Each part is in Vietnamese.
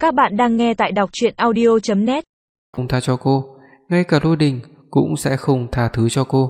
Các bạn đang nghe tại đọc truyện audio.net. Không tha cho cô, ngay cả Lôi Đình cũng sẽ không tha thứ cho cô.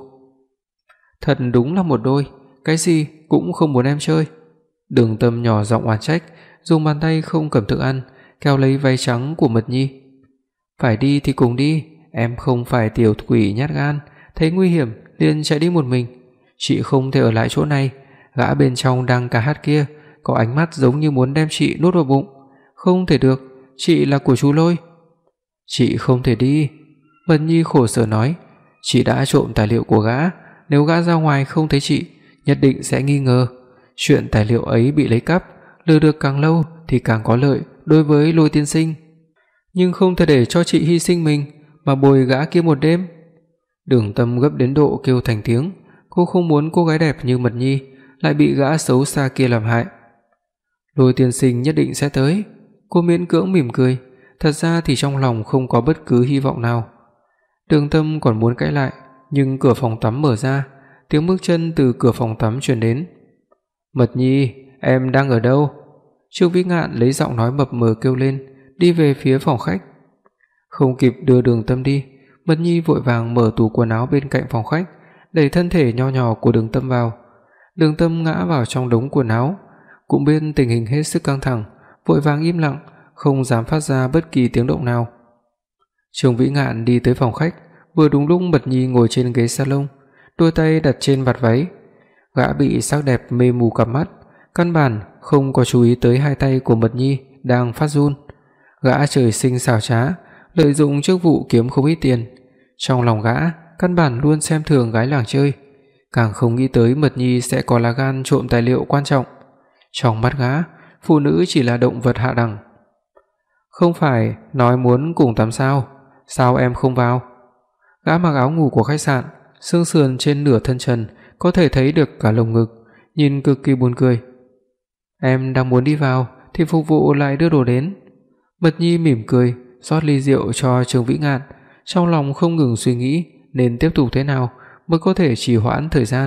Thật đúng là một đôi, cái gì cũng không muốn em chơi. Đường Tâm nhỏ giọng oán trách, dùng bàn tay không cầm thức ăn kéo lấy váy trắng của Mật Nhi. Phải đi thì cùng đi, em không phải tiểu quỷ nhát gan, thấy nguy hiểm liền chạy đi một mình. Chị không thể ở lại chỗ này, gã bên trong đang ca hát kia có ánh mắt giống như muốn đem chị nuốt vào bụng. Không thể được, chị là của chú Lôi. Chị không thể đi. Mật Nhi khổ sở nói, chị đã trộm tài liệu của gã, nếu gã ra ngoài không thấy chị, nhất định sẽ nghi ngờ. Chuyện tài liệu ấy bị lấy cắp, lừa được càng lâu thì càng có lợi đối với Lôi tiên sinh. Nhưng không thể để cho chị hy sinh mình mà bồi gã kia một đêm. Đường Tâm gấp đến độ kêu thành tiếng, cô không muốn cô gái đẹp như Mật Nhi lại bị gã xấu xa kia làm hại. Lôi tiên sinh nhất định sẽ tới. Cô miễn cưỡng mỉm cười, thật ra thì trong lòng không có bất cứ hy vọng nào. Đường Tâm còn muốn cãi lại, nhưng cửa phòng tắm mở ra, tiếng bước chân từ cửa phòng tắm truyền đến. Mật Nhi, em đang ở đâu? Trương Vĩ Ngạn lấy giọng nói mập mờ kêu lên, đi về phía phòng khách. Không kịp đưa Đường Tâm đi, Mật Nhi vội vàng mở tủ quần áo bên cạnh phòng khách, đẩy thân thể nho nhỏ của Đường Tâm vào. Đường Tâm ngã vào trong đống quần áo, cũng biết tình hình hết sức căng thẳng, vội vàng im lặng, không dám phát ra bất kỳ tiếng động nào. Trương Vĩ Ngạn đi tới phòng khách, vừa đúng lúc Mật Nhi ngồi trên ghế salon, đôi tay đặt trên vạt váy. Gã bị sắc đẹp mê mù cặp mắt, căn bản không có chú ý tới hai tay của Mật Nhi đang phát run. Gã trời sinh xảo trá, lợi dụng chức vụ kiếm không ít tiền. Trong lòng gã căn bản luôn xem thường gái làng chơi, càng không nghĩ tới Mật Nhi sẽ có lá gan trộm tài liệu quan trọng. Trong mắt gã, phụ nữ chỉ là động vật hạ đẳng. Không phải nói muốn cùng tắm sao? Sao em không vào? Gã mặc áo ngủ của khách sạn, xương sườn trên nửa thân trần có thể thấy được cả lồng ngực, nhìn cực kỳ buồn cười. Em đang muốn đi vào thì phục vụ lại đưa đồ đến. Mật Nhi mỉm cười, rót ly rượu cho Trương Vĩ Ngạn, trong lòng không ngừng suy nghĩ nên tiếp tục thế nào mới có thể trì hoãn thời gian.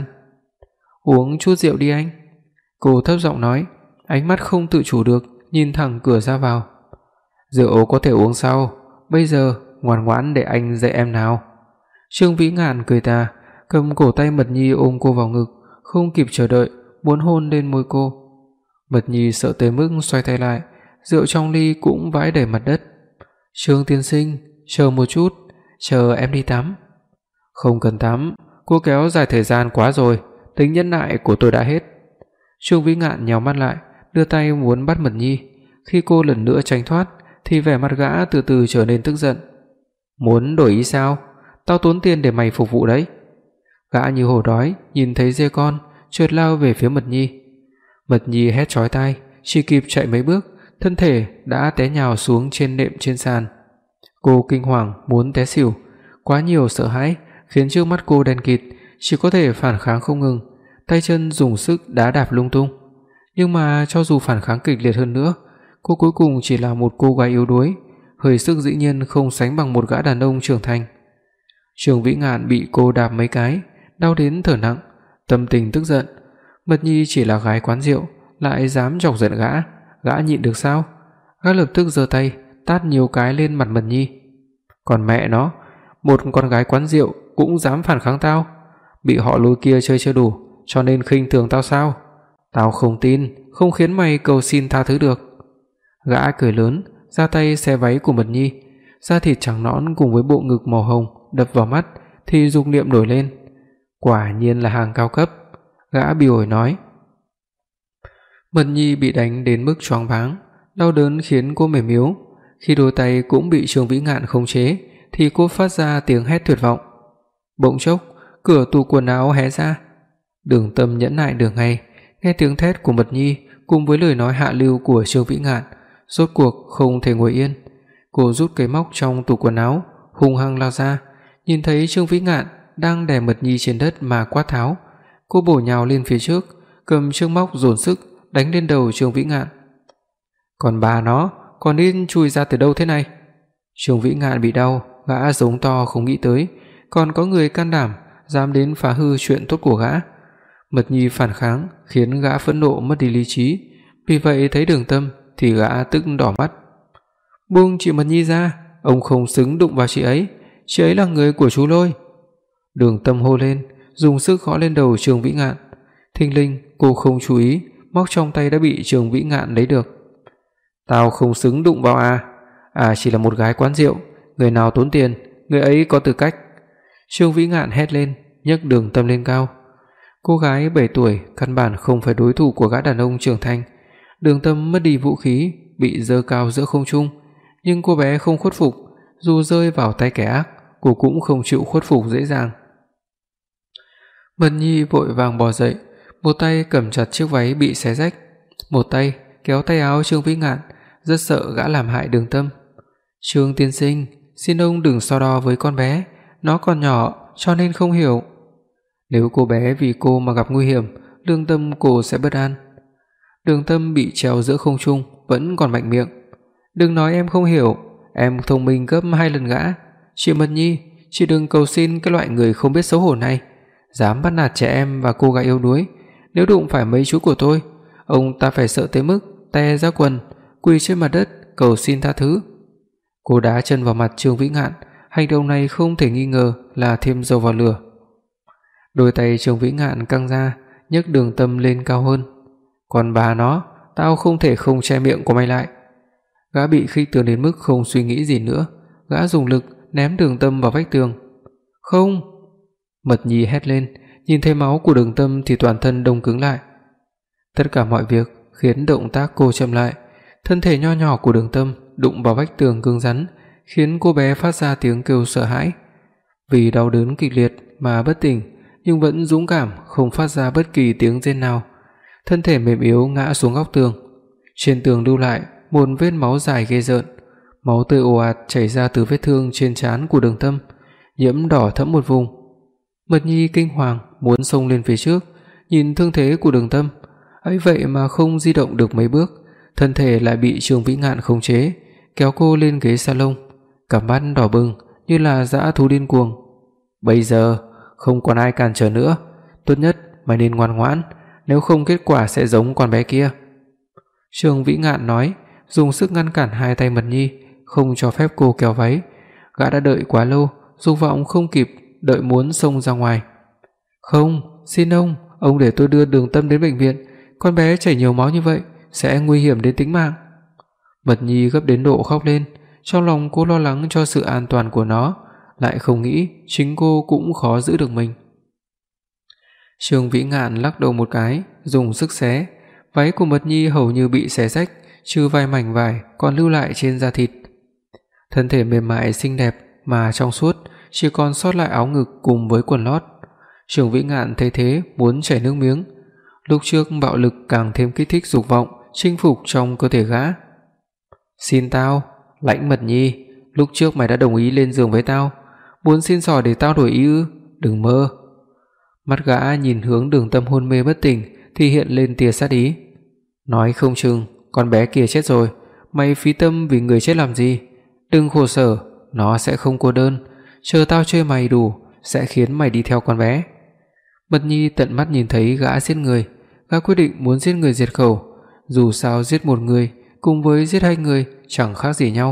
Uống chút rượu đi anh. Cô thấp giọng nói, ánh mắt không tự chủ được nhìn thẳng cửa ra vào. Rượu có thể uống sau, bây giờ ngoan ngoãn để anh dạy em nào. Trương Vĩ Ngạn cười tà, cầm cổ tay Mật Nhi ôm cô vào ngực, không kịp chờ đợi muốn hôn lên môi cô. Mật Nhi sợ tới mức xoay tay lại, rượu trong ly cũng vãi đầy mặt đất. Trương tiên sinh, chờ một chút, chờ em đi tắm. Không cần tắm, cô kéo dài thời gian quá rồi, tính nhẫn nại của tôi đã hết. Trương Vĩ Ngạn nhíu mắt lại, đưa tay muốn bắt Mật Nhi. Khi cô lần nữa tránh thoát thì vẻ mặt gã từ từ trở nên tức giận. Muốn đổi ý sao? Tao tốn tiền để mày phục vụ đấy. Gã như hổ đói nhìn thấy dê con, chợt lao về phía Mật Nhi. Mật Nhi hét chói tai, chỉ kịp chạy mấy bước, thân thể đã té nhào xuống trên nệm trên sàn. Cô kinh hoàng muốn té xỉu, quá nhiều sợ hãi khiến trước mắt cô đen kịt, chỉ có thể phản kháng không ngừng, tay chân dùng sức đá đạp lung tung. Nhưng mà cho dù phản kháng kịch liệt hơn nữa, cô cuối cùng chỉ là một cô gái yếu đuối, hơi sức dĩ nhiên không sánh bằng một gã đàn ông trưởng thành. Trương Vĩ Ngạn bị cô đạp mấy cái, đau đến thở nặng, tâm tình tức giận. Mật Nhi chỉ là gái quán rượu, lại dám chọc giận gã nhịn được sao? Gã lập tức giơ tay tát nhiều cái lên mặt Mật Nhi. Còn mẹ nó, một con gái quán rượu cũng dám phản kháng tao? Bị họ Lôi kia chơi chưa đủ, cho nên khinh thường tao sao? Tao không tin, không khiến mày cầu xin tha thứ được. Gã cười lớn, ra tay xé váy của Mật Nhi, da thịt trắng nõn cùng với bộ ngực màu hồng đập vào mắt thì dục niệm nổi lên. Quả nhiên là hàng cao cấp, gã bỉ ổi nói. Mật Nhi bị đánh đến mức choáng váng, đau đớn khiến cô mềm yếu. Khi đôi tay cũng bị Trương Vĩ Ngạn khống chế thì cô phát ra tiếng hét tuyệt vọng. Bỗng chốc, cửa tủ quần áo hé ra. Đường Tâm nhẫn nại đường ngày, nghe tiếng thét của Mật Nhi cùng với lời nói hạ lưu của Trương Vĩ Ngạn, rốt cuộc không thể ngồi yên. Cô rút cái móc trong tủ quần áo, hung hăng lao ra, nhìn thấy Trương Vĩ Ngạn đang đè Mật Nhi trên đất mà quát tháo. Cô bổ nhào lên phía trước, cầm chiếc móc dồn sức đánh lên đầu Trương Vĩ Ngạn. Còn bà nó, còn nên chui ra từ đâu thế này? Trương Vĩ Ngạn bị đau, gã giống to không nghĩ tới còn có người can đảm dám đến phá hư chuyện tốt của gã. Mật Nhi phản kháng khiến gã phẫn nộ mất đi lý trí, vì vậy thấy Đường Tâm thì gã tức đỏ mắt. "Buông chị Mật Nhi ra, ông không xứng đụng vào chị ấy là người của chú Lôi." Đường Tâm hô lên, dùng sức gõ lên đầu Trường Vĩ Ngạn. Thình lình cô không chú ý, móc trong tay đã bị Trường Vĩ Ngạn lấy được. "Tao không xứng đụng vào à chỉ là một gái quán rượu, người nào tốn tiền, người ấy có tư cách." Trường Vĩ Ngạn hét lên, nhấc Đường Tâm lên cao. Cô gái 7 tuổi căn bản không phải đối thủ của gã đàn ông trưởng thành. Đường Tâm mất đi vũ khí, bị giơ cao giữa không trung, nhưng cô bé không khuất phục, dù rơi vào tay kẻ ác, cô cũng không chịu khuất phục dễ dàng. Mật Nhi vội vàng bò dậy, một tay cầm chặt chiếc váy bị xé rách, một tay kéo tay áo Trương Vĩ Ngạn, rất sợ gã làm hại Đường Tâm. "Trương tiên sinh, xin ông đừng so đo với con bé, nó còn nhỏ cho nên không hiểu. Nếu cô bé vì cô mà gặp nguy hiểm, lương tâm cô sẽ bất an." Đường Tâm bị treo giữa không trung vẫn còn mạnh miệng. "Đừng nói em không hiểu, em thông minh gấp 2 lần gã. Chị Mật Nhi, chị đừng cầu xin cái loại người không biết xấu hổ này, dám bắt nạt trẻ em và cô gái yếu đuối. Nếu đụng phải mấy chú của tôi, ông ta phải sợ tới mức tè ra quần, quỳ trên mặt đất cầu xin tha thứ." Cô đá chân vào mặt Trương Vĩ Ngạn, hành động này không thể nghi ngờ là thêm dầu vào lửa. Đôi tay Trương Vĩ Ngạn căng ra, nhấc Đường Tâm lên cao hơn. "Còn bà nó, tao không thể không che miệng của mày lại." Gã bị khích tướng đến mức không suy nghĩ gì nữa, gã dùng lực ném Đường Tâm vào vách tường. "Không!" Mật Nhi hét lên, nhìn thấy máu của Đường Tâm thì toàn thân đông cứng lại. Tất cả mọi việc khiến động tác cô chậm lại, thân thể nho nhỏ của Đường Tâm đụng vào vách tường cứng rắn, khiến cô bé phát ra tiếng kêu sợ hãi. Vì đau đớn kịch liệt mà bất tỉnh, nhưng vẫn dũng cảm không phát ra bất kỳ tiếng rên nào. Thân thể mềm yếu ngã xuống góc tường. Trên tường lưu lại một vết máu dài ghê rợn, máu tươi ồ ạt chảy ra từ vết thương trên trán của Đường Tâm, nhiễm đỏ thẫm một vùng. Mật Nhi kinh hoàng muốn xông lên phía trước, nhìn thương thế của Đường Tâm, ấy vậy mà không di động được mấy bước, thân thể lại bị Trương Vĩ Ngạn khống chế, kéo cô lên ghế salon, cặp mắt đỏ bừng như là dã thú điên cuồng. "Bây giờ không còn ai cản trở nữa, tốt nhất mày nên ngoan ngoãn, nếu không kết quả sẽ giống con bé kia." Trương Vĩ Ngạn nói, dùng sức ngăn cản hai tay Mật Nhi, không cho phép cô kéo váy. Gã đã đợi quá lâu, dục vọng không kịp đợi muốn xông ra ngoài. "Không, xin ông để tôi đưa Đường Tâm đến bệnh viện, con bé chảy nhiều máu như vậy sẽ nguy hiểm đến tính mạng." Mật Nhi gấp đến độ khóc lên, trong lòng cô lo lắng cho sự an toàn của nó, lại không nghĩ chính cô cũng khó giữ được mình. Trương Vĩ Ngạn lắc đầu một cái, dùng sức xé, váy của Mật Nhi hầu như bị xé rách, trừ vài mảnh vải còn lưu lại trên da thịt. Thân thể mềm mại xinh đẹp mà trong suốt, chỉ còn sót lại áo ngực cùng với quần lót. Trương Vĩ Ngạn thấy thế muốn chảy nước miếng. Lúc trước bạo lực càng thêm kích thích dục vọng chinh phục trong cơ thể gã. "Xin tao, Lãnh Mật Nhi, lúc trước mày đã đồng ý lên giường với tao, muốn xin xỏ để tao đổi ý ư? Đừng mơ." Mắt gã nhìn hướng Đường Tâm hôn mê bất tỉnh thì hiện lên tia sát ý. "Nói không chừng con bé kia chết rồi, mày phí tâm vì người chết làm gì? Đừng khổ sở, nó sẽ không cô đơn, chờ tao chơi mày đủ sẽ khiến mày đi theo con bé." Mật Nhi tận mắt nhìn thấy gã giết người, gã quyết định muốn giết người diệt khẩu, dù sao giết một người cùng với giết hai người chẳng khác gì nhau.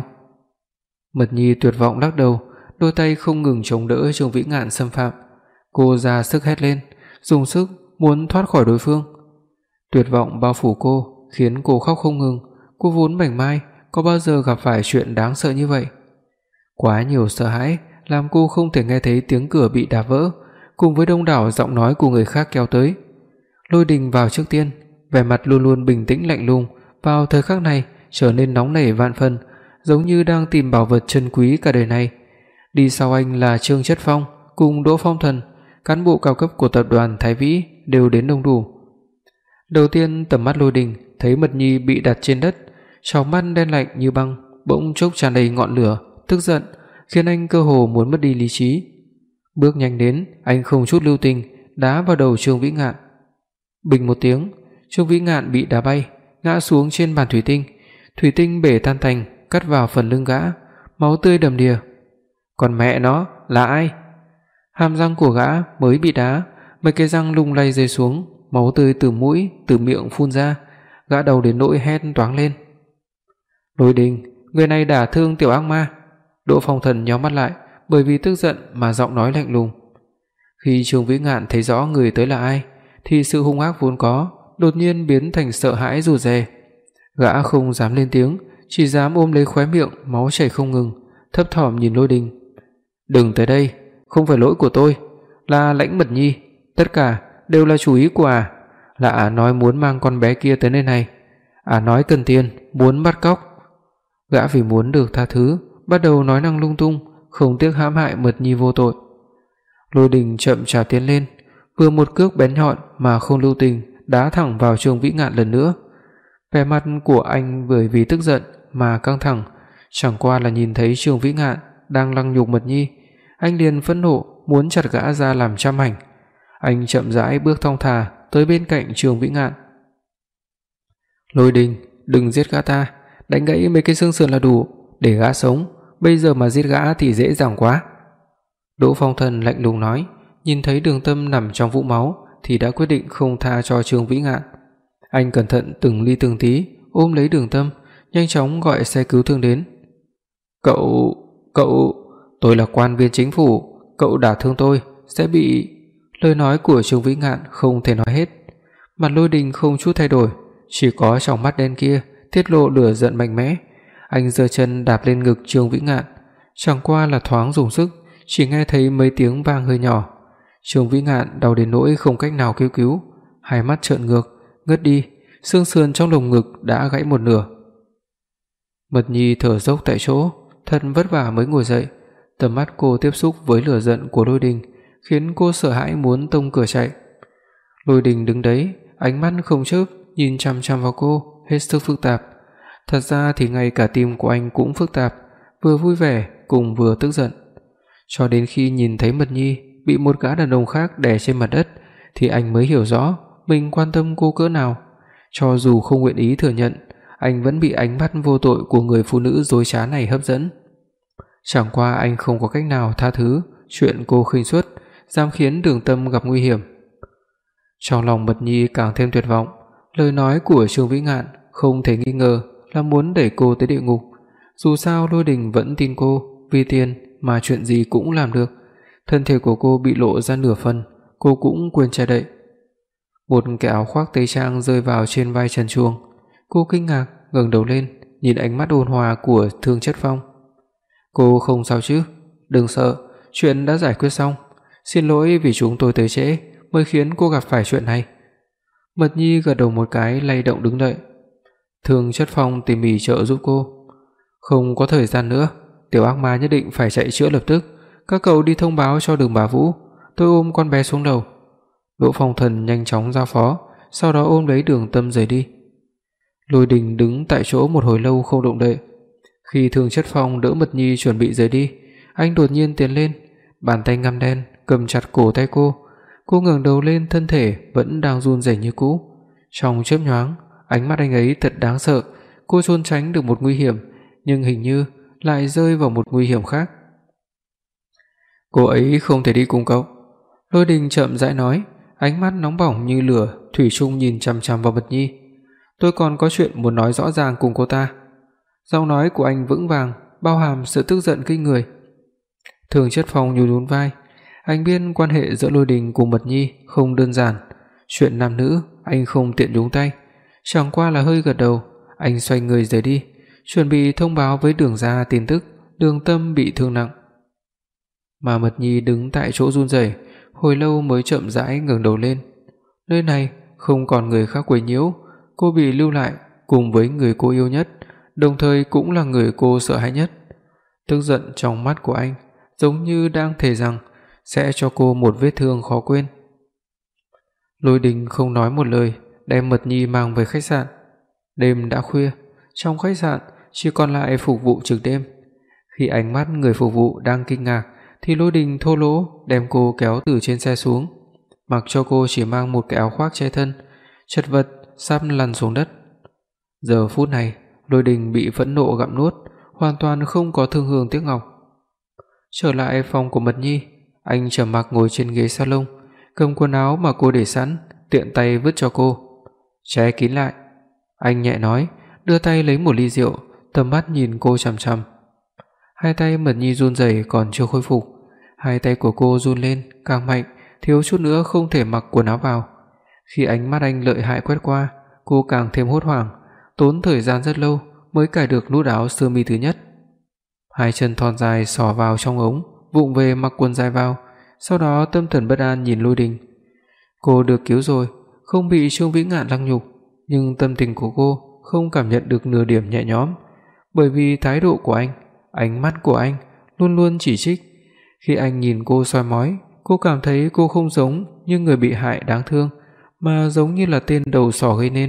Mật Nhi tuyệt vọng lắc đầu, đôi tay không ngừng chống đỡ Trương Vĩ Ngạn xâm phạm. Cô ra sức hét lên, dùng sức muốn thoát khỏi đối phương. Tuyệt vọng bao phủ cô, khiến cô khóc không ngừng. Cô vốn mảnh mai, có bao giờ gặp phải chuyện đáng sợ như vậy? Quá nhiều sợ hãi làm cô không thể nghe thấy tiếng cửa bị đạp vỡ, cùng với đông đảo giọng nói của người khác kéo tới. Lôi Đình vào trước tiên, vẻ mặt luôn luôn bình tĩnh lạnh lùng, vào thời khắc này trở nên nóng nảy vạn phần, giống như đang tìm bảo vật chân quý cả đời này. Đi sau anh là Trương Chất Phong cùng Đỗ Phong Thần, cán bộ cao cấp của tập đoàn Thái Vĩ đều đến đông đủ. Đầu tiên tầm mắt Lôi Đình thấy Mật Nhi bị đặt trên đất, tròng mắt đen lạnh như băng, bỗng chốc tràn đầy ngọn lửa, tức giận, khiến anh cơ hồ muốn mất đi lý trí. Bước nhanh đến, anh không chút lưu tình đá vào đầu Trương Vĩ Ngạn. Bình một tiếng, Trương Vĩ Ngạn bị đá bay, ngã xuống trên bàn thủy tinh bể tan tành, cắt vào phần lưng gã, máu tươi đầm đìa. Còn mẹ nó là ai? Hàm răng của gã mới bị đá, mấy cái răng lung lay rơi xuống, máu tươi từ mũi, từ miệng phun ra, gã đau đến nỗi hét toáng lên. Lôi Đình, người này đả thương tiểu ác ma." Đỗ Phong Thần nhíu mắt lại, bởi vì tức giận mà giọng nói lạnh lùng. Khi Trương Vĩ Ngạn thấy rõ người tới là ai, thì sự hung ác vốn có đột nhiên biến thành sợ hãi rụt rè. Gã không dám lên tiếng, chỉ dám ôm lấy khóe miệng máu chảy không ngừng, thấp thỏm nhìn Lôi Đình. "Đừng tới đây, không phải lỗi của tôi, là Lãnh Mật Nhi, tất cả đều là chủ ý của ả. Là ả nói muốn mang con bé kia tới nơi này, ả nói cần tiền, muốn bắt cóc." Gã vì muốn được tha thứ, bắt đầu nói năng lung tung, không tiếc hãm hại Mật Nhi vô tội. Lôi Đình chậm chạp tiến lên, vừa một cước bén nhọn mà không lưu tình đá thẳng vào Trương Vĩ Ngạn lần nữa. Vẻ mặt của anh bởi vì tức giận mà căng thẳng, chẳng qua là nhìn thấy Trương Vĩ Ngạn đang lăng nhục Mật Nhi, anh liền phẫn nộ muốn chặt gã ra làm trăm mảnh. Anh chậm rãi bước thong thả tới bên cạnh Trương Vĩ Ngạn. "Lôi Đình, đừng giết gã ta, đánh gãy mấy cái xương sườn là đủ, để gã sống, bây giờ mà giết gã thì dễ dàng quá." Đỗ Phong Thần lạnh lùng nói, nhìn thấy Đường Tâm nằm trong vũng máu thì đã quyết định không tha cho Trương Vĩ Ngạn. Anh cẩn thận từng ly từng tí ôm lấy Đường Tâm, nhanh chóng gọi xe cứu thương đến. Cậu, tôi là quan viên chính phủ, cậu đả thương tôi sẽ bị..." Lời nói của Trương Vĩ Ngạn không thể nói hết. Mặt Lôi Đình không chút thay đổi, chỉ có trong mắt đen kia tiết lộ lửa giận mạnh mẽ. Anh giơ chân đạp lên ngực Trương Vĩ Ngạn, chẳng qua là thoáng dùng sức, chỉ nghe thấy mấy tiếng vang hơi nhỏ. Trương Vĩ Ngạn đau đến nỗi không cách nào kêu cứu, hai mắt trợn ngược, ngất đi, xương sườn trong lồng ngực đã gãy một nửa. Mật Nhi thở dốc tại chỗ, thật vất vả mới ngồi dậy. Tầm mắt cô tiếp xúc với lửa giận của Lôi Đình, khiến cô sợ hãi muốn tông cửa chạy. Lôi Đình đứng đấy, ánh mắt không chớp nhìn chằm chằm vào cô, hết sức phức tạp. Thật ra thì ngay cả tim của anh cũng phức tạp, vừa vui vẻ cùng vừa tức giận. Cho đến khi nhìn thấy Mật Nhi bị một gã đàn ông khác đè trên mặt đất thì anh mới hiểu rõ mình quan tâm cô cỡ nào. Cho dù không nguyện ý thừa nhận, anh vẫn bị ánh mắt vô tội của người phụ nữ dối trá này hấp dẫn. Chẳng qua anh không có cách nào tha thứ chuyện cô khinh suất dám khiến Đường Tâm gặp nguy hiểm. Trong lòng Mật Nhi càng thêm tuyệt vọng, lời nói của Trương Vĩ Ngạn không thể nghi ngờ là muốn đẩy cô tới địa ngục. Dù sao Lôi Đình vẫn tin cô, vì tiền mà chuyện gì cũng làm được. Thân thể của cô bị lộ ra nửa phần, cô cũng quên che đậy. Một cái áo khoác tây trang rơi vào trên vai Trần Truồng. Cô kinh ngạc ngẩng đầu lên, nhìn ánh mắt ôn hòa của Thương Chất Phong. "Cô không sao chứ? Đừng sợ, chuyện đã giải quyết xong. Xin lỗi vì chúng tôi tới trễ mới khiến cô gặp phải chuyện này." Mật Nhi gật đầu một cái, lay động đứng dậy. Thương Chất Phong tỉ mỉ trợ giúp cô. "Không có thời gian nữa, tiểu ác ma nhất định phải chạy chữa lập tức. Các cậu đi thông báo cho Đường Bá Vũ, tôi ôm con bé xuống lầu." Đỗ Phong Thần nhanh chóng giao phó, sau đó ôm lấy Đường Tâm rời đi. Lôi Đình đứng tại chỗ một hồi lâu không động đậy. Khi Thương Chất Phong đỡ Mật Nhi chuẩn bị rời đi, anh đột nhiên tiến lên, bàn tay ngăm đen cầm chặt cổ tay cô. Cô ngẩng đầu lên, thân thể vẫn đang run rẩy như cũ. Trong chớp nhoáng, ánh mắt anh ấy thật đáng sợ. Cô trốn tránh được một nguy hiểm, nhưng hình như lại rơi vào một nguy hiểm khác. "Cô ấy không thể đi cùng cậu." Lôi Đình chậm rãi nói, ánh mắt nóng bỏng như lửa thủy chung nhìn chằm chằm vào Mật Nhi. "Tôi còn có chuyện muốn nói rõ ràng cùng cô ta." Giọng nói của anh vững vàng, bao hàm sự tức giận kinh người. Thường Chất Phong nhún nhún vai, anh biết quan hệ giữa Lôi Đình cùng Mật Nhi không đơn giản, chuyện nam nữ anh không tiện nhúng tay, chẳng qua là hơi gật đầu. Anh xoay người rời đi, chuẩn bị thông báo với Đường gia tin tức Đường Tâm bị thương nặng. Mà Mật Nhi đứng tại chỗ run rẩy, hồi lâu mới chậm rãi ngẩng đầu lên. Nơi này không còn người khác quấy nhiễu, cô bị lưu lại cùng với người cô yêu nhất, đồng thời cũng là người cô sợ hãi nhất. Tức giận trong mắt của anh giống như đang thề rằng sẽ cho cô một vết thương khó quên. Lôi Đình không nói một lời, đem Mật Nhi mang về khách sạn. Đêm đã khuya, trong khách sạn chỉ còn lại phục vụ trực đêm. Khi ánh mắt người phục vụ đang kinh ngạc thì Lôi Đình thô lỗ đem cô kéo từ trên xe xuống, mặc cho cô chỉ mang một cái áo khoác che thân, chật vật sắp lăn xuống đất. Giờ phút này, Lôi Đình bị phẫn nộ gặm nuốt, hoàn toàn không có thương hương tiếc ngọc. Trở lại phòng của Mật Nhi, anh trầm mặc ngồi trên ghế salon, cầm quần áo mà cô để sẵn, tiện tay vứt cho cô. "Che kín lại." Anh nhẹ nói, đưa tay lấy một ly rượu, tầm mắt nhìn cô chằm chằm. Hai tay Mật Nhi run rẩy còn chưa khôi phục, hai tay của cô run lên càng mạnh, thiếu chút nữa không thể mặc quần áo vào. Khi ánh mắt anh lợi hại quét qua, cô càng thêm hốt hoảng, tốn thời gian rất lâu mới cài được nút áo sơ mi thứ nhất. Hai chân thon dài xỏ vào trong ống, vụng về mặc quần dài vào, sau đó tâm thần bất an nhìn Lôi Đình. Cô được cứu rồi, không bị Trương Vĩ Ngạn lăng nhục, nhưng tâm tình của cô không cảm nhận được nửa điểm nhẹ nhõm, bởi vì thái độ của anh, ánh mắt của anh luôn luôn chỉ trích. Khi anh nhìn cô soi mói, cô cảm thấy cô không giống như người bị hại đáng thương, mà giống như là tên đầu sỏ gây nên.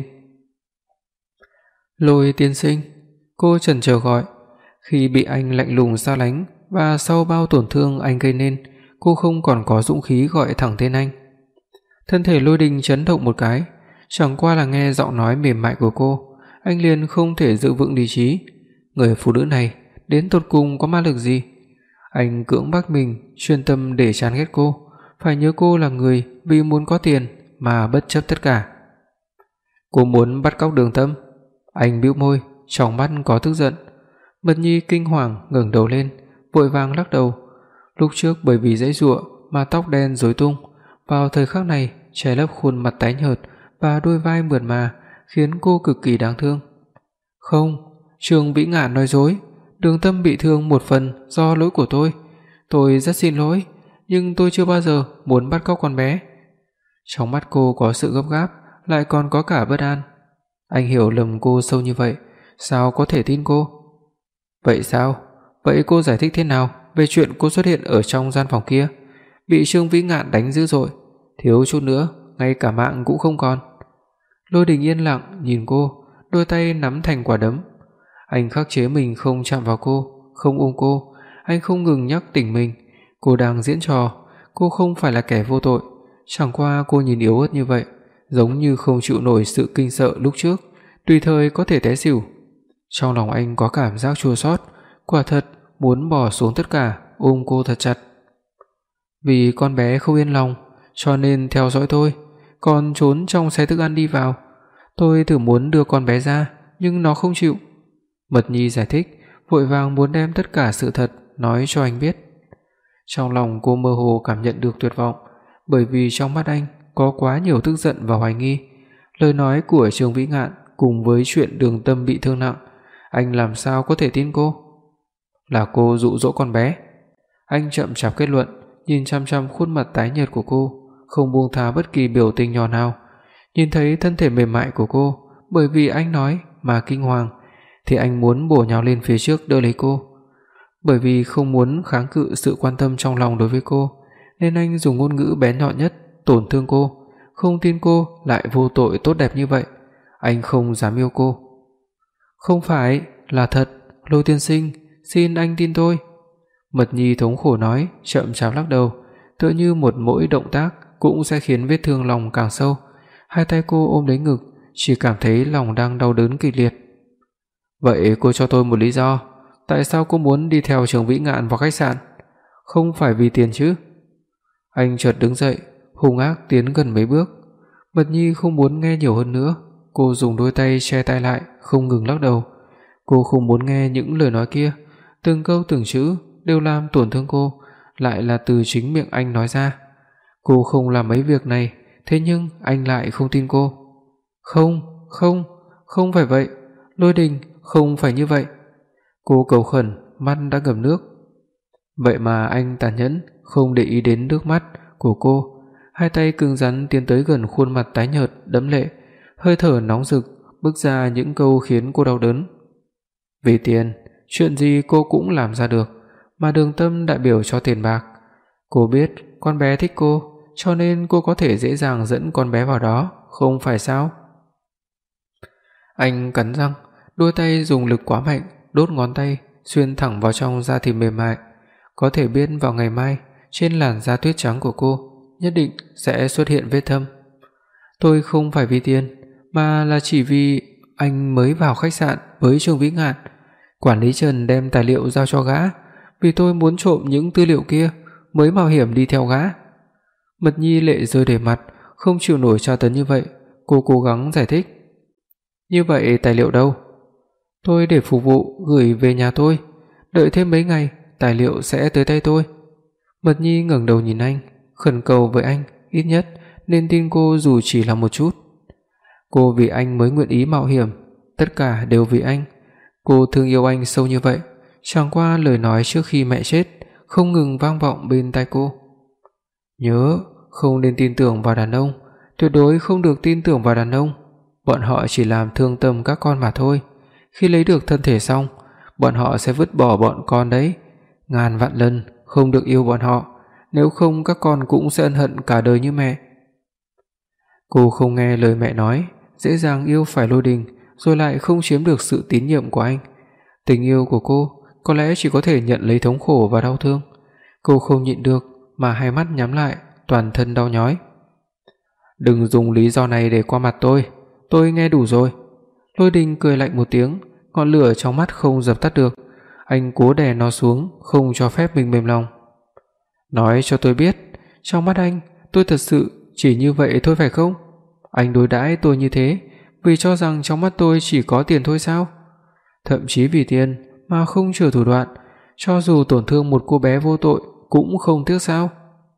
Lôi tiên sinh, cô chần chờ gọi. Khi bị anh lạnh lùng xa lánh và sau bao tổn thương anh gây nên, cô không còn có dũng khí gọi thẳng tên anh. Thân thể Lôi Đình chấn động một cái, chẳng qua là nghe giọng nói mềm mại của cô, anh liền không thể giữ vững lý trí. Người phụ nữ này đến tột cùng có ma lực gì? Anh cưỡng bách mình chuyên tâm để chán ghét cô, phải nhớ cô là người vì muốn có tiền mà bất chấp tất cả. Cô muốn bắt cóc Đường Tâm. Anh bĩu môi, trong mắt có tức giận. Mật Nhi kinh hoàng ngẩng đầu lên, vội vàng lắc đầu. Lúc trước bởi vì giãy giụa mà tóc đen rối tung, vào thời khắc này che lấp khuôn mặt tái nhợt và đôi vai mượt mà, khiến cô cực kỳ đáng thương. Không, Trương Vĩ Ngạn nói dối, Đường Tâm bị thương một phần do lỗi của tôi. Tôi rất xin lỗi, nhưng tôi chưa bao giờ muốn bắt cóc con bé. Trong mắt cô có sự gấp gáp, lại còn có cả bất an. Anh hiểu lầm cô sâu như vậy, sao có thể tin cô? Vậy sao? Vậy cô giải thích thế nào về chuyện cô xuất hiện ở trong gian phòng kia, bị Trương Vĩ Ngạn đánh dữ dội, thiếu chút nữa ngay cả mạng cũng không còn. Lôi Đình yên lặng nhìn cô, đôi tay nắm thành quả đấm. Anh khắc chế mình không chạm vào cô, không ôm cô, anh không ngừng nhắc tỉnh mình, cô đang diễn trò, cô không phải là kẻ vô tội, chẳng qua cô nhìn yếu ớt như vậy, giống như không chịu nổi sự kinh sợ lúc trước, tùy thời có thể té xỉu. Trong lòng anh có cảm giác chua xót, quả thật muốn bỏ xuống tất cả, ôm cô thật chặt. Vì con bé không yên lòng, cho nên theo dõi tôi, còn trốn trong xe thức ăn đi vào. Tôi thử muốn đưa con bé ra, nhưng nó không chịu. Mật Nhi giải thích, vội vàng muốn đem tất cả sự thật nói cho anh biết. Trong lòng cô mơ hồ cảm nhận được tuyệt vọng, bởi vì trong mắt anh có quá nhiều tức giận và hoài nghi. Lời nói của Trương Vĩ Ngạn cùng với chuyện Đường Tâm bị thương nặng, anh làm sao có thể tin cô? Là cô dụ dỗ con bé. Anh chậm chạp kết luận, nhìn chăm chăm khuôn mặt tái nhợt của cô, không buông tha bất kỳ biểu tình nhỏ nào. Nhìn thấy thân thể mềm mại của cô, bởi vì anh nói mà kinh hoàng, thì anh muốn bổ nhào lên phía trước đỡ lấy cô. Bởi vì không muốn kháng cự sự quan tâm trong lòng đối với cô, nên anh dùng ngôn ngữ bén nhọn nhất tổn thương cô, không tin cô lại vô tội tốt đẹp như vậy. Anh không dám yêu cô. Không phải, là thật, Lôi tiên sinh, xin anh tin tôi. Mật Nhi thống khổ nói, chậm chạp lắc đầu, tựa như một mỗi động tác cũng sẽ khiến vết thương lòng càng sâu. Hai tay cô ôm lấy ngực, chỉ cảm thấy lòng đang đau đớn kịch liệt. Vậy cô cho tôi một lý do, tại sao cô muốn đi theo Trương Vĩ Ngạn vào khách sạn? Không phải vì tiền chứ? Anh chợt đứng dậy, hung ác tiến gần mấy bước. Mật Nhi không muốn nghe nhiều hơn nữa, cô dùng đôi tay che tai lại, không ngừng lắc đầu. Cô không muốn nghe những lời nói kia, từng câu từng chữ đều làm tổn thương cô, lại là từ chính miệng anh nói ra. Cô không làm mấy việc này, thế nhưng anh lại không tin cô. Không, không, không phải vậy, Lôi Đình, không phải như vậy. Cô cầu khẩn, mắt đã ngập nước. Vậy mà anh tàn nhẫn, không để ý đến nước mắt của cô, hai tay cứng rắn tiến tới gần khuôn mặt tái nhợt đẫm lệ, hơi thở nóng rực bứt ra những câu khiến cô đau đớn. Vì tiền, chuyện gì cô cũng làm ra được, mà Đường Tâm đại biểu cho tiền bạc. Cô biết con bé thích cô, cho nên cô có thể dễ dàng dẫn con bé vào đó, không phải sao? Anh cắn răng, đôi tay dùng lực quá mạnh, đốt ngón tay xuyên thẳng vào trong da thịt mềm mại. Có thể biết vào ngày mai, trên làn da tuyết trắng của cô nhất định sẽ xuất hiện vết thâm. Tôi không phải vì tiền, mà là chỉ vì anh mới vào khách sạn với Trương Vĩ Ngạn. Quản lý Trần đem tài liệu giao cho gã, vì tôi muốn trộm những tư liệu kia mới mạo hiểm đi theo gã. Mật Nhi lệ rơi đầy mặt, không chịu nổi tra tấn như vậy, cô cố gắng giải thích. Như vậy tài liệu đâu? Tôi để phục vụ gửi về nhà tôi, đợi thêm mấy ngày tài liệu sẽ tới tay tôi." Mật Nhi ngẩng đầu nhìn anh, khẩn cầu với anh ít nhất nên tin cô dù chỉ là một chút. Cô vì anh mới nguyện ý mạo hiểm, tất cả đều vì anh. Cô thương yêu anh sâu như vậy, chẳng qua lời nói trước khi mẹ chết không ngừng vang vọng bên tai cô. Nhớ, không nên tin tưởng vào đàn ông, tuyệt đối không được tin tưởng vào đàn ông. Bọn họ chỉ làm thương tâm các con mà thôi. Khi lấy được thân thể xong, bọn họ sẽ vứt bỏ bọn con đấy. Ngàn vạn lần không được yêu bọn họ, nếu không các con cũng sẽ ân hận cả đời như mẹ. Cô không nghe lời mẹ nói, dễ dàng yêu phải Lôi Đình rồi lại không chiếm được sự tín nhiệm của anh. Tình yêu của cô có lẽ chỉ có thể nhận lấy thống khổ và đau thương. Cô không nhịn được mà hai mắt nhắm lại, toàn thân đau nhói. "Đừng dùng lý do này để qua mặt tôi nghe đủ rồi." Lôi Đình cười lạnh một tiếng, ngọn lửa trong mắt không dập tắt được. Anh cố đè nó xuống, không cho phép mình mềm lòng. "Nói cho tôi biết, trong mắt anh, tôi thật sự chỉ như vậy thôi phải không? Anh đối đãi tôi như thế vì cho rằng trong mắt tôi chỉ có tiền thôi sao? Thậm chí vì tiền mà không chừa thủ đoạn, cho dù tổn thương một cô bé vô tội cũng không tiếc sao?"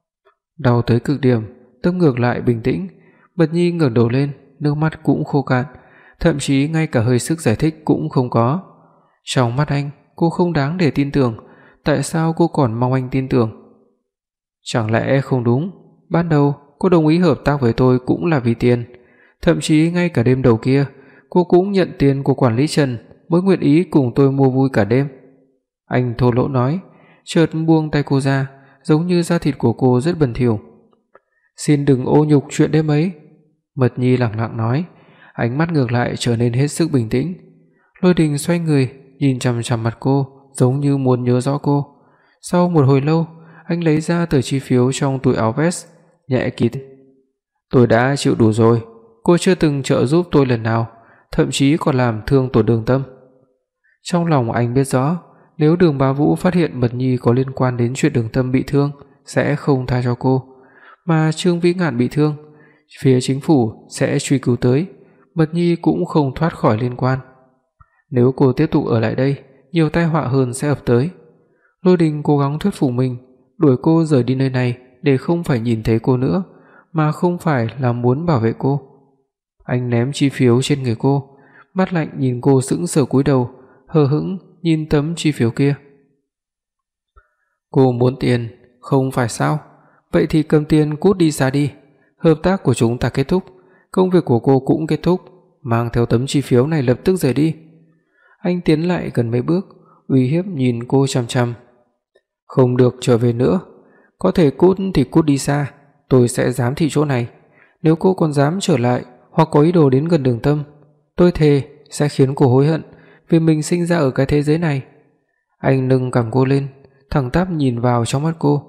Đau tới cực điểm, tâm ngược lại bình tĩnh, Bật Nhi ngẩng đầu lên, nước mắt cũng khô cạn, thậm chí ngay cả hơi sức giải thích cũng không có. Trong mắt anh, cô không đáng để tin tưởng, tại sao cô còn mong anh tin tưởng? Chẳng lẽ không đúng, ban đầu cô đồng ý hợp tác với tôi cũng là vì tiền, thậm chí ngay cả đêm đầu kia, cô cũng nhận tiền của quản lý Trần mới nguyện ý cùng tôi mua vui cả đêm. Anh thô lỗ nói, chợt buông tay cô ra, giống như da thịt của cô rất bẩn thỉu. "Xin đừng ô nhục chuyện đêm ấy." Mật Nhi lẳng lặng nói, ánh mắt ngược lại trở nên hết sức bình tĩnh. Lôi Đình xoay người, nhìn chằm chằm mặt cô, giống như muốn nhớ rõ cô. Sau một hồi lâu, anh lấy ra tờ chi phiếu trong túi áo vest, nhẹ ký: "Tôi đã chịu đủ rồi, cô chưa từng trợ giúp tôi lần nào, thậm chí còn làm thương tổn Đường Tâm." Trong lòng anh biết rõ, nếu Đường Bá Vũ phát hiện Mật Nhi có liên quan đến chuyện Đường Tâm bị thương, sẽ không tha cho cô, mà Trương Vĩ Ngạn bị thương, phía chính phủ sẽ truy cứu tới, Mật Nhi cũng không thoát khỏi liên quan. Nếu cô tiếp tục ở lại đây, nhiều tai họa hơn sẽ ập tới. Lôi Đình cố gắng thuyết phục mình, đuổi cô rời đi nơi này để không phải nhìn thấy cô nữa, mà không phải là muốn bảo vệ cô. Anh ném chi phiếu trên người cô, mắt lạnh nhìn cô sững sờ cúi đầu, hờ hững nhìn tấm chi phiếu kia. "Cô muốn tiền, không phải sao? Vậy thì cầm tiền cút đi xa đi. Hợp tác của chúng ta kết thúc, công việc của cô cũng kết thúc, mang theo tấm chi phiếu này lập tức rời đi." Anh tiến lại gần mấy bước, uy hiếp nhìn cô chằm chằm. "Không được trở về nữa, có thể cút thì cút đi xa, tôi sẽ giám thị chỗ này. Nếu cô còn dám trở lại hoặc có ý đồ đến gần Đường Tâm, tôi thề sẽ khiến cô hối hận vì mình sinh ra ở cái thế giới này." Anh nâng cằm cô lên, thẳng tắp nhìn vào trong mắt cô.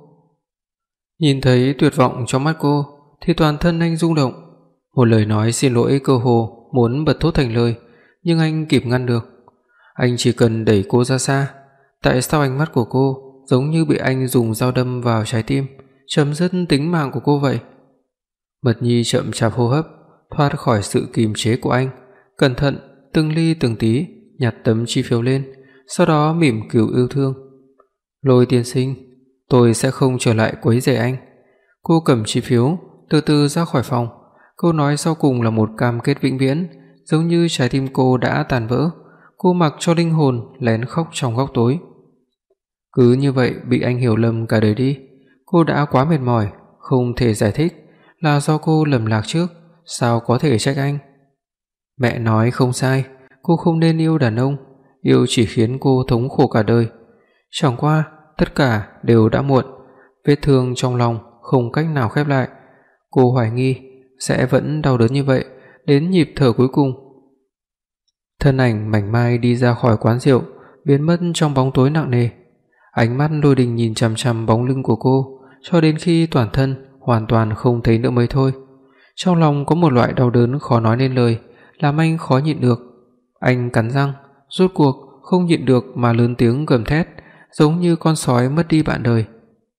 Nhìn thấy tuyệt vọng trong mắt cô thì toàn thân anh rung động. Một lời nói xin lỗi cơ hồ muốn bật thốt thành lời, nhưng anh kịp ngăn được. Anh chỉ cần đẩy cô ra xa. Tại sao ánh mắt của cô giống như bị anh dùng dao đâm vào trái tim, chấm dứt tính mạng của cô vậy? Mật Nhi chậm chạp hô hấp, thoát khỏi sự kiềm chế của anh, cẩn thận từng ly từng tí nhặt tấm chi phiếu lên, sau đó mỉm cười yêu thương. "Lôi tiên sinh, tôi sẽ không trở lại quấy rầy anh." Cô cầm chi phiếu, từ từ ra khỏi phòng. Câu nói sau cùng là một cam kết vĩnh viễn, giống như trái tim cô đã tàn vỡ. Cô mặc cho linh hồn lén khóc trong góc tối. Cứ như vậy bị anh hiểu lầm cả đời đi. Cô đã quá mệt mỏi, không thể giải thích, là do cô lầm lạc trước, sao có thể trách anh? Mẹ nói không sai, cô không nên yêu đàn ông, yêu chỉ khiến cô thống khổ cả đời. Chẳng qua tất cả đều đã muộn, vết thương trong lòng không cách nào khép lại. Cô hoài nghi sẽ vẫn đau đớn như vậy đến nhịp thở cuối cùng. Thân ảnh mảnh mai đi ra khỏi quán rượu, biến mất trong bóng tối nặng nề. Ánh mắt Lôi Đình nhìn chằm chằm bóng lưng của cô cho đến khi toàn thân hoàn toàn không thấy nữa mới thôi. Trong lòng có một loại đau đớn khó nói nên lời, làm anh khó nhịn được. Anh cắn răng, rốt cuộc không nhịn được mà lớn tiếng gầm thét, giống như con sói mất đi bạn đời.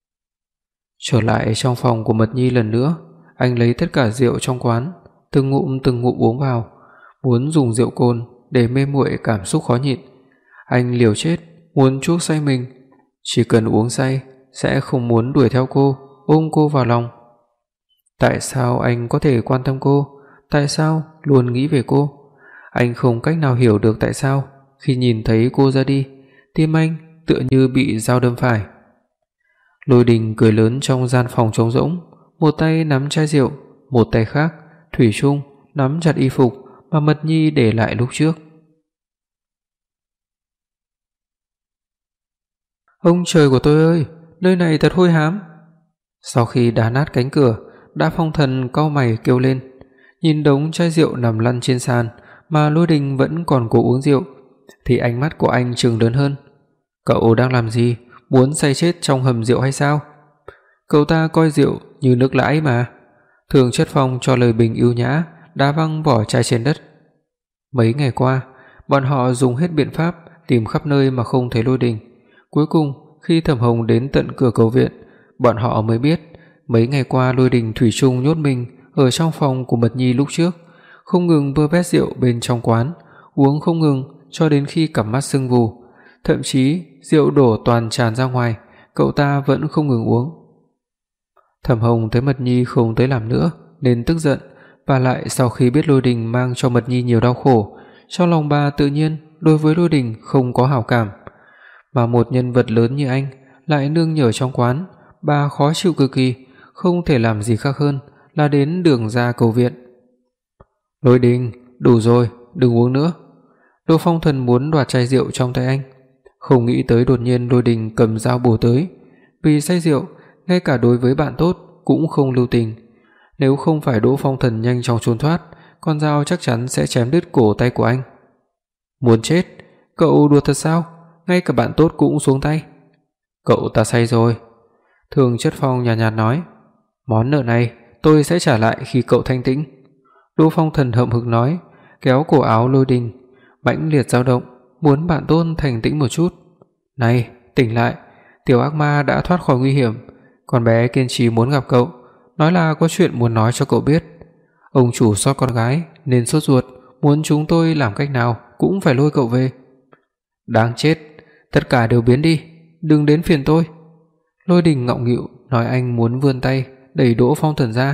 Trở lại trong phòng của Mật Nhi lần nữa, anh lấy tất cả rượu trong quán, từng ngụm uống vào, muốn dùng rượu cồn để mê muội cảm xúc khó nhịn. Anh liều chết muốn chuốc say mình, chỉ cần uống say sẽ không muốn đuổi theo cô, ôm cô vào lòng. Tại sao anh có thể quan tâm cô? Tại sao luôn nghĩ về cô? Anh không cách nào hiểu được tại sao khi nhìn thấy cô ra đi, tim anh tựa như bị dao đâm phải. Lôi Đình cười lớn trong gian phòng trống rỗng, một tay nắm chai rượu, một tay khác thủy chung nắm chặt y phục mà Mật Nhi để lại lúc trước. Ông trời của tôi ơi, nơi này thật hôi hám. Sau khi đá nát cánh cửa, Đã Phong Thần cau mày kêu lên, nhìn đống chai rượu nằm lăn trên sàn mà Lôi Đình vẫn còn cố uống rượu, thì ánh mắt của anh trừng lớn hơn. Cậu đang làm gì? Muốn say chết trong hầm rượu hay sao? Cậu ta coi rượu như nước lãi mà. Thường Chất Phong cho lời bình ưu nhã, đá văng vỏ chai trên đất. Mấy ngày qua, bọn họ dùng hết biện pháp tìm khắp nơi mà không thấy Lôi Đình. Cuối cùng, khi Thẩm Hồng đến tận cửa cầu viện, bọn họ mới biết mấy ngày qua Lôi Đình thủy chung nhốt mình ở trong phòng của Mật Nhi lúc trước, không ngừng vơ vét rượu bên trong quán, uống không ngừng cho đến khi cặp mắt sưng vù, thậm chí rượu đổ toàn tràn ra ngoài, cậu ta vẫn không ngừng uống. Thẩm Hồng thấy Mật Nhi không tới làm nữa nên tức giận, và lại sau khi biết Lôi Đình mang cho Mật Nhi nhiều đau khổ, trong lòng bà tự nhiên đối với Lôi Đình không có hảo cảm. Mà một nhân vật lớn như anh lại nương nhờ trong quán, bà khó chịu cực kỳ, không thể làm gì khác hơn là đến đường ra cầu viện. Lôi Đình, đủ rồi, đừng uống nữa. Đỗ Phong Thần muốn đoạt chai rượu trong tay anh, không nghĩ tới đột nhiên Lôi Đình cầm dao bổ tới. Vì say rượu, ngay cả đối với bạn tốt cũng không lưu tình. Nếu không phải Đỗ Phong Thần nhanh chóng trốn thoát, con dao chắc chắn sẽ chém đứt cổ tay của anh. Muốn chết, cậu đùa thật sao? Ngay cả bạn tốt cũng xuống tay. Cậu ta say rồi. Thường Chất Phong nhàn nhạt nói, món nợ này tôi sẽ trả lại khi cậu thanh tĩnh. Đỗ Phong Thần hậm hực nói, kéo cổ áo Lôi Đình, mãnh liệt dao động, muốn bạn tốt thành tĩnh một chút. Này, tỉnh lại, tiểu ác ma đã thoát khỏi nguy hiểm, con bé kiên trì muốn gặp cậu, nói là có chuyện muốn nói cho cậu biết. Ông chủ sót con gái nên sốt ruột, muốn chúng tôi làm cách nào cũng phải lôi cậu về. Đáng chết, tất cả đều biến đi, đừng đến phiền tôi. Lôi Đình ngọng nghịu nói anh muốn vươn tay đẩy Đỗ Phong Thần ra.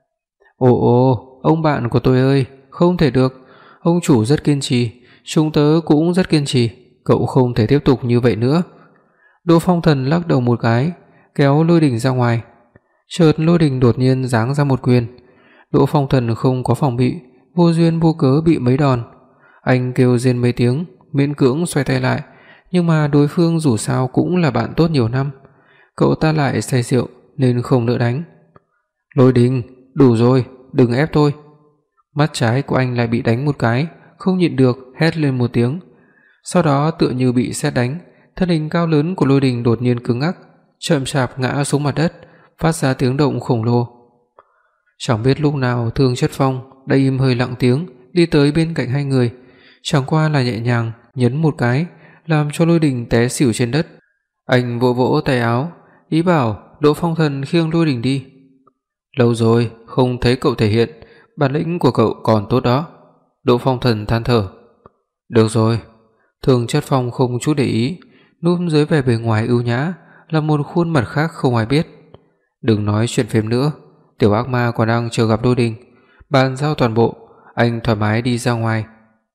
Ồ, ông bạn của tôi ơi, không thể được, ông chủ rất kiên trì, chúng tớ cũng rất kiên trì, cậu không thể tiếp tục như vậy nữa. Đỗ Phong Thần lắc đầu một cái, kéo Lôi Đình ra ngoài. Chợt Lôi Đình đột nhiên giáng ra một quyền. Đỗ Phong Thần không có phòng bị, vô duyên vô cớ bị mấy đòn. Anh kêu rên mấy tiếng, miễn cưỡng xoay tay lại, nhưng mà đối phương dù sao cũng là bạn tốt nhiều năm, cậu ta lại say rượu nên không nỡ đánh. Lôi Đình, đủ rồi, đừng ép tôi. Mắt trái của anh lại bị đánh một cái, không nhịn được hét lên một tiếng. Sau đó tựa như bị sét đánh, thân hình cao lớn của Lôi Đình đột nhiên cứng ngắc, chậm chạp ngã xuống mặt đất, phát ra tiếng động khổng lồ. Chẳng biết lúc nào Thương Chất Phong đã im hơi lặng tiếng đi tới bên cạnh hai người, chẳng qua là nhẹ nhàng nhấn một cái, làm cho Lôi Đình té xỉu trên đất. Anh vỗ vỗ tay áo, ý bảo Đỗ Phong Thần khiêng Lôi Đình đi. Lâu rồi không thấy cậu thể hiện, bản lĩnh của cậu còn tốt đó. Đỗ Phong Thần than thở. Được rồi. Thường Chất Phong không chút để ý, núp dưới vẻ bề ngoài ưu nhã là một khuôn mặt khác không ai biết. Đừng nói chuyện phim nữa, tiểu ác ma còn đang chờ gặp Lôi Đình. Bàn giao toàn bộ, anh thoải mái đi ra ngoài.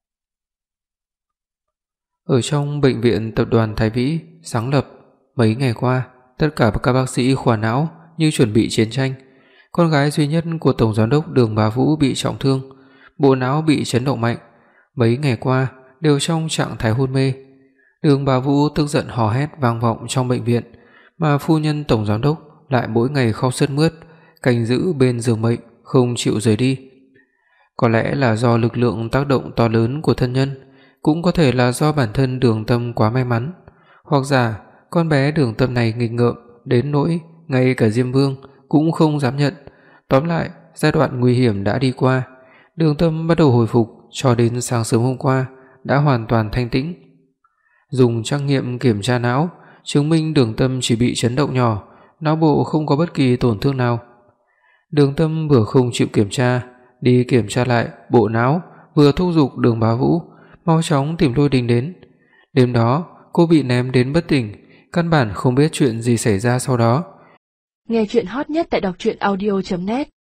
Ở trong bệnh viện tập đoàn Thái Vĩ sáng lập, mấy ngày qua, tất cả các bác sĩ khoa não như chuẩn bị chiến tranh. Con gái duy nhất của tổng giám đốc Đường Bá Vũ bị trọng thương, bộ não bị chấn động mạnh, mấy ngày qua đều trong trạng thái hôn mê. Đường Bá Vũ tức giận hò hét vang vọng trong bệnh viện, mà phu nhân tổng giám đốc lại mỗi ngày khóc sướt mướt, canh giữ bên giường bệnh không chịu rời đi. Có lẽ là do lực lượng tác động to lớn của thân nhân, cũng có thể là do bản thân Đường Tâm quá may mắn, hoặc giả con bé Đường Tâm này nghịch ngợm đến nỗi ngay cả Diêm Vương cũng không dám nhận. Tóm lại, giai đoạn nguy hiểm đã đi qua, Đường Tâm bắt đầu hồi phục, cho đến sáng sớm hôm qua đã hoàn toàn thanh tĩnh. Dùng trắc nghiệm kiểm tra não, chứng minh Đường Tâm chỉ bị chấn động nhỏ, não bộ không có bất kỳ tổn thương nào. Đường Tâm vừa không chịu kiểm tra, đi kiểm tra lại bộ não, vừa thúc giục Đường Bá Vũ, mau chóng tìm Lôi Đình đến. Đêm đó, cô bị ném đến bất tỉnh, căn bản không biết chuyện gì xảy ra sau đó. Nghe truyện hot nhất tại đọc truyện audio net